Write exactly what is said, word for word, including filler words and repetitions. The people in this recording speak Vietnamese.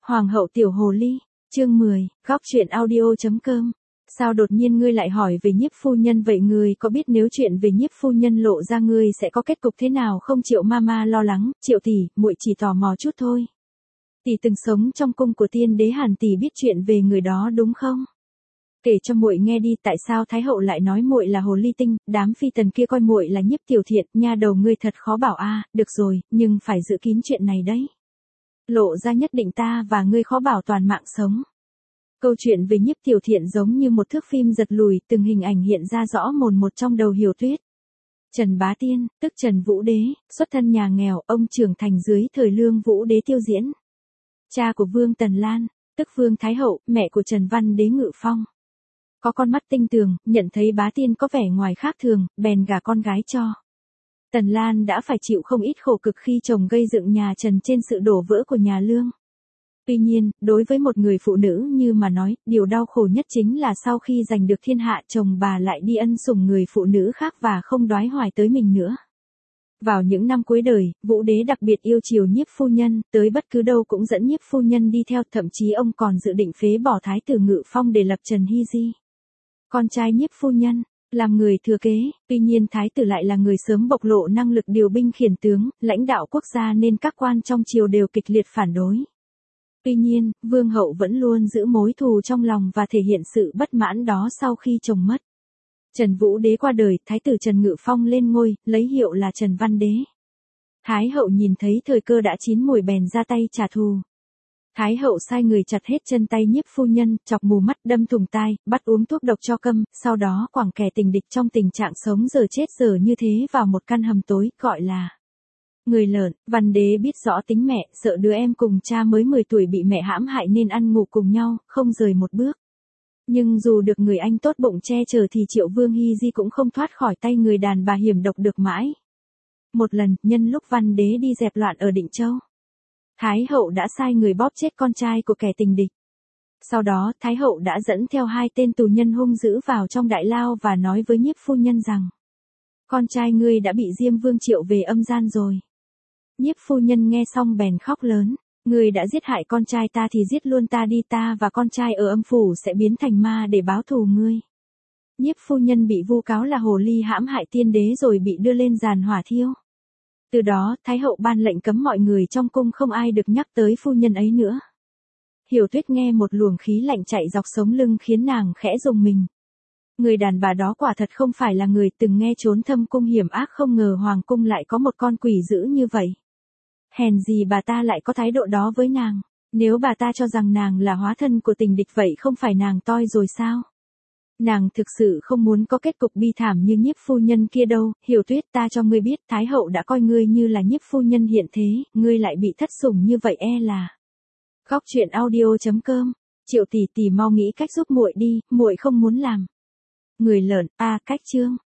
Hoàng hậu tiểu hồ ly, chương mười, góc chuyện audio chấm com. Sao đột nhiên ngươi lại hỏi về nhiếp phu nhân vậy, ngươi có biết nếu chuyện về nhiếp phu nhân lộ ra ngươi sẽ có kết cục thế nào không? Triệu mama lo lắng, Triệu tỷ, muội chỉ tò mò chút thôi. Tỷ từng sống trong cung của tiên đế Hàn, tỷ biết chuyện về người đó đúng không? Kể cho muội nghe đi, tại sao thái hậu lại nói muội là hồ ly tinh, đám phi tần kia coi muội là nhiếp tiểu thiện, nha đầu ngươi thật khó bảo a. À, được rồi, nhưng phải giữ kín chuyện này đấy. Lộ ra nhất định ta và ngươi khó bảo toàn mạng sống. Câu chuyện về nhiếp tiểu thiện giống như một thước phim giật lùi, từng hình ảnh hiện ra rõ mồn một trong đầu Hiểu Tuyết. Trần Bá Tiên, tức Trần Vũ Đế, xuất thân nhà nghèo, ông trưởng thành dưới thời Lương Vũ Đế tiêu diễn. Cha của Vương Tần Lan, tức Vương Thái Hậu, mẹ của Trần Văn Đế Ngự Phong. Có con mắt tinh tường, nhận thấy Bá Tiên có vẻ ngoài khác thường, bèn gả con gái cho. Tần Lan đã phải chịu không ít khổ cực khi chồng gây dựng nhà Trần trên sự đổ vỡ của nhà Lương. Tuy nhiên, đối với một người phụ nữ như mà nói, điều đau khổ nhất chính là sau khi giành được thiên hạ, chồng bà lại đi ân sủng người phụ nữ khác và không đoái hoài tới mình nữa. Vào những năm cuối đời, Vũ Đế đặc biệt yêu chiều nhiếp phu nhân, tới bất cứ đâu cũng dẫn nhiếp phu nhân đi theo, thậm chí ông còn dự định phế bỏ thái tử Ngự Phong để lập Trần Hy Di, con trai nhiếp phu nhân, làm người thừa kế. Tuy nhiên thái tử lại là người sớm bộc lộ năng lực điều binh khiển tướng, lãnh đạo quốc gia nên các quan trong triều đều kịch liệt phản đối. Tuy nhiên, vương hậu vẫn luôn giữ mối thù trong lòng và thể hiện sự bất mãn đó sau khi chồng mất. Trần Vũ Đế qua đời, thái tử Trần Ngự Phong lên ngôi, lấy hiệu là Trần Văn Đế. Thái hậu nhìn thấy thời cơ đã chín mùi bèn ra tay trả thù. Thái hậu sai người chặt hết chân tay nhiếp phu nhân, chọc mù mắt, đâm thủng tai, bắt uống thuốc độc cho câm, sau đó quẳng kẻ tình địch trong tình trạng sống giờ chết giờ như thế vào một căn hầm tối, gọi là người lợn. Văn Đế biết rõ tính mẹ, sợ đứa em cùng cha mới mười tuổi bị mẹ hãm hại nên ăn ngủ cùng nhau, không rời một bước. Nhưng dù được người anh tốt bụng che chở thì Triệu Vương Hy Di cũng không thoát khỏi tay người đàn bà hiểm độc được mãi. Một lần, nhân lúc Văn Đế đi dẹp loạn ở Định Châu, Thái hậu đã sai người bóp chết con trai của kẻ tình địch. Sau đó, Thái hậu đã dẫn theo hai tên tù nhân hung dữ vào trong đại lao và nói với nhiếp phu nhân rằng: con trai ngươi đã bị Diêm Vương triệu về âm gian rồi. Nhiếp phu nhân nghe xong bèn khóc lớn: ngươi đã giết hại con trai ta thì giết luôn ta đi, ta và con trai ở âm phủ sẽ biến thành ma để báo thù ngươi. Nhiếp phu nhân bị vu cáo là hồ ly hãm hại tiên đế rồi bị đưa lên giàn hỏa thiêu. Từ đó, Thái hậu ban lệnh cấm mọi người trong cung không ai được nhắc tới phu nhân ấy nữa. Hiểu Tuyết nghe một luồng khí lạnh chạy dọc sống lưng khiến nàng khẽ rùng mình. Người đàn bà đó quả thật không phải là người từng nghe trốn thâm cung hiểm ác, không ngờ hoàng cung lại có một con quỷ dữ như vậy. Hèn gì bà ta lại có thái độ đó với nàng. Nếu bà ta cho rằng nàng là hóa thân của tình địch vậy không phải nàng toi rồi sao? Nàng thực sự không muốn có kết cục bi thảm như nhiếp phu nhân kia đâu. Hiểu Tuyết, ta cho ngươi biết, Thái hậu đã coi ngươi như là nhiếp phu nhân hiện thế, ngươi lại bị thất sủng như vậy e là. Góc chuyện audio chấm com. Triệu tỷ tỷ mau nghĩ cách giúp muội đi, muội không muốn làm người lợn. A, cách chương